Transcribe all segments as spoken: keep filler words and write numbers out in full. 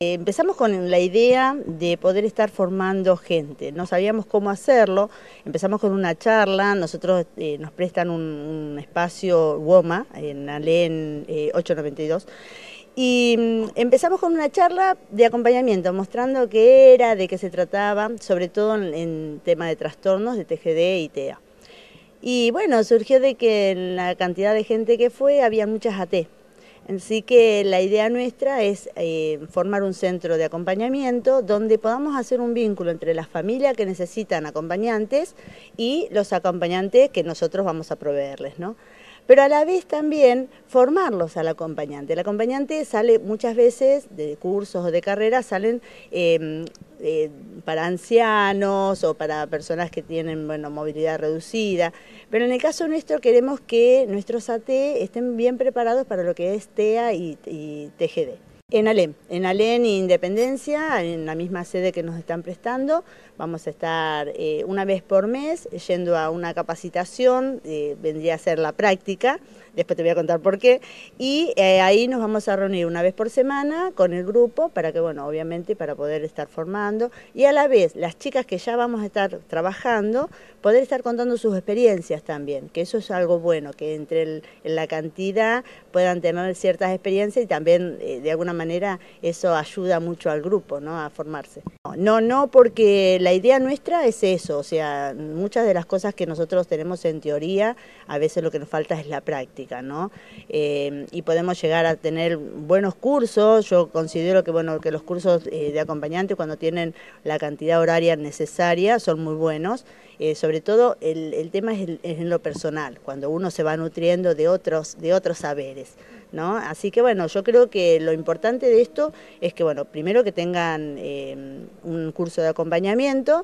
Empezamos con la idea de poder estar formando gente, no sabíamos cómo hacerlo, empezamos con una charla, nosotros eh, nos prestan un, un espacio WOMA en Alén eh, ochocientos noventa y dos y mm, empezamos con una charla de acompañamiento, mostrando qué era, de qué se trataba, sobre todo en, en tema de trastornos de T G D y T E A. Y bueno, surgió de que en la cantidad de gente que fue había muchas A T. Así que la idea nuestra es eh, formar un centro de acompañamiento donde podamos hacer un vínculo entre las familias que necesitan acompañantes y los acompañantes que nosotros vamos a proveerles, ¿no? Pero a la vez también formarlos al acompañante. El acompañante sale muchas veces de cursos o de carreras, salen eh, eh, para ancianos o para personas que tienen bueno, movilidad reducida, pero en el caso nuestro queremos que nuestros A T estén bien preparados para lo que es T E A y, y T G D. En Alén, en Alén y Independencia, en la misma sede que nos están prestando, vamos a estar eh, una vez por mes yendo a una capacitación, eh, vendría a ser la práctica, después te voy a contar por qué, y eh, ahí nos vamos a reunir una vez por semana con el grupo para que, bueno, obviamente para poder estar formando y a la vez las chicas que ya vamos a estar trabajando, poder estar contando sus experiencias también, que eso es algo bueno, que entre el, en la cantidad puedan tener ciertas experiencias y también eh, de alguna manera manera eso ayuda mucho al grupo, ¿no? A formarse. No, no, porque la idea nuestra es eso, o sea, muchas de las cosas que nosotros tenemos en teoría, a veces lo que nos falta es la práctica, ¿no? Eh, y podemos llegar a tener buenos cursos, yo considero que, bueno, que los cursos eh, de acompañante cuando tienen la cantidad horaria necesaria son muy buenos, eh, sobre todo el, el tema es, el, es en lo personal, cuando uno se va nutriendo de otros, de otros saberes, ¿no? Así que bueno, yo creo que lo importante de esto es que, bueno, primero que tengan eh, un curso de acompañamiento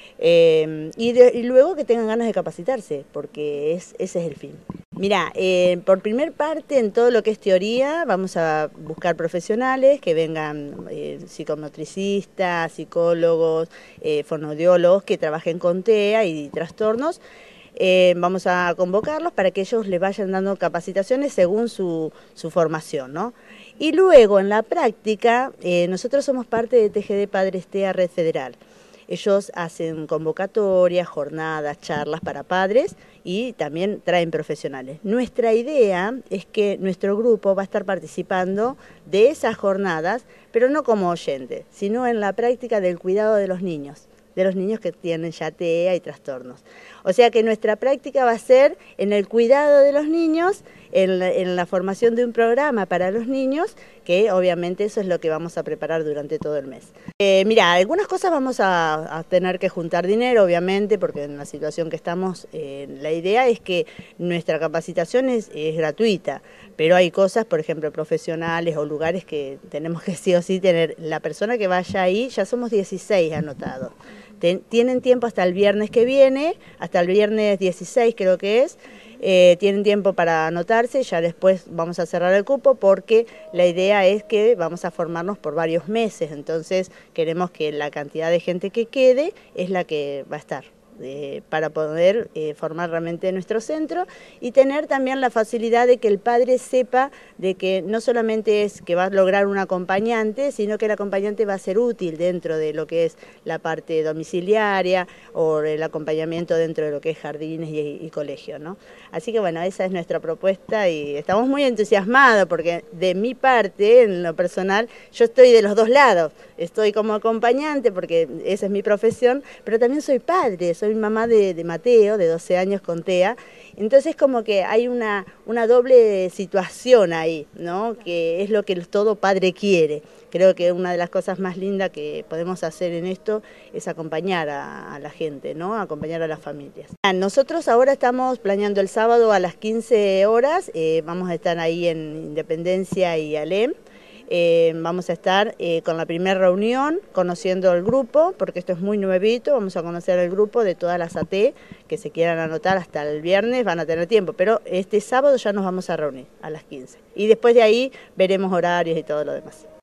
eh, y, de, y luego que tengan ganas de capacitarse, porque es, ese es el fin. Mira, eh, por primer parte en todo lo que es teoría vamos a buscar profesionales que vengan eh, psicomotricistas, psicólogos, eh, fonoaudiólogos que trabajen con T E A y trastornos. Eh, vamos a convocarlos para que ellos les vayan dando capacitaciones según su, su formación, ¿no? Y luego en la práctica, eh, nosotros somos parte de T G D Padres T E A Red Federal. Ellos hacen convocatorias, jornadas, charlas para padres y también traen profesionales. Nuestra idea es que nuestro grupo va a estar participando de esas jornadas, pero no como oyente, sino en la práctica del cuidado de los niños. de los niños que tienen ya T E A y trastornos. O sea que nuestra práctica va a ser en el cuidado de los niños, en la, en la formación de un programa para los niños, que obviamente eso es lo que vamos a preparar durante todo el mes. Eh, mira, algunas cosas vamos a, a tener que juntar dinero, obviamente, porque en la situación que estamos, eh, la idea es que nuestra capacitación es, es gratuita, pero hay cosas, por ejemplo, profesionales o lugares que tenemos que sí o sí tener. La persona que vaya ahí, ya somos dieciséis anotados. Ten, tienen tiempo hasta el viernes que viene, hasta el viernes dieciséis creo que es, eh, tienen tiempo para anotarse, ya después vamos a cerrar el cupo porque la idea es que vamos a formarnos por varios meses, entonces queremos que la cantidad de gente que quede es la que va a estar. Eh, para poder eh, formar realmente nuestro centro y tener también la facilidad de que el padre sepa de que no solamente es que va a lograr un acompañante, sino que el acompañante va a ser útil dentro de lo que es la parte domiciliaria o el acompañamiento dentro de lo que es jardines y, y colegio, ¿no? Así que bueno, esa es nuestra propuesta y estamos muy entusiasmados porque de mi parte, en lo personal, yo estoy de los dos lados, estoy como acompañante porque esa es mi profesión, pero también soy padre, soy Soy mamá de, de Mateo, de doce años con T E A, entonces como que hay una, una doble situación ahí, ¿no? Que es lo que todo padre quiere. Creo que una de las cosas más lindas que podemos hacer en esto es acompañar a, a la gente, ¿no? Acompañar a las familias. Nosotros ahora estamos planeando el sábado a las quince horas, eh, vamos a estar ahí en Independencia y Alén. Eh, vamos a estar eh, con la primera reunión, conociendo el grupo, porque esto es muy nuevito, vamos a conocer el grupo de todas las A T que se quieran anotar hasta el viernes, van a tener tiempo, pero este sábado ya nos vamos a reunir a las quince. Y después de ahí veremos horarios y todo lo demás.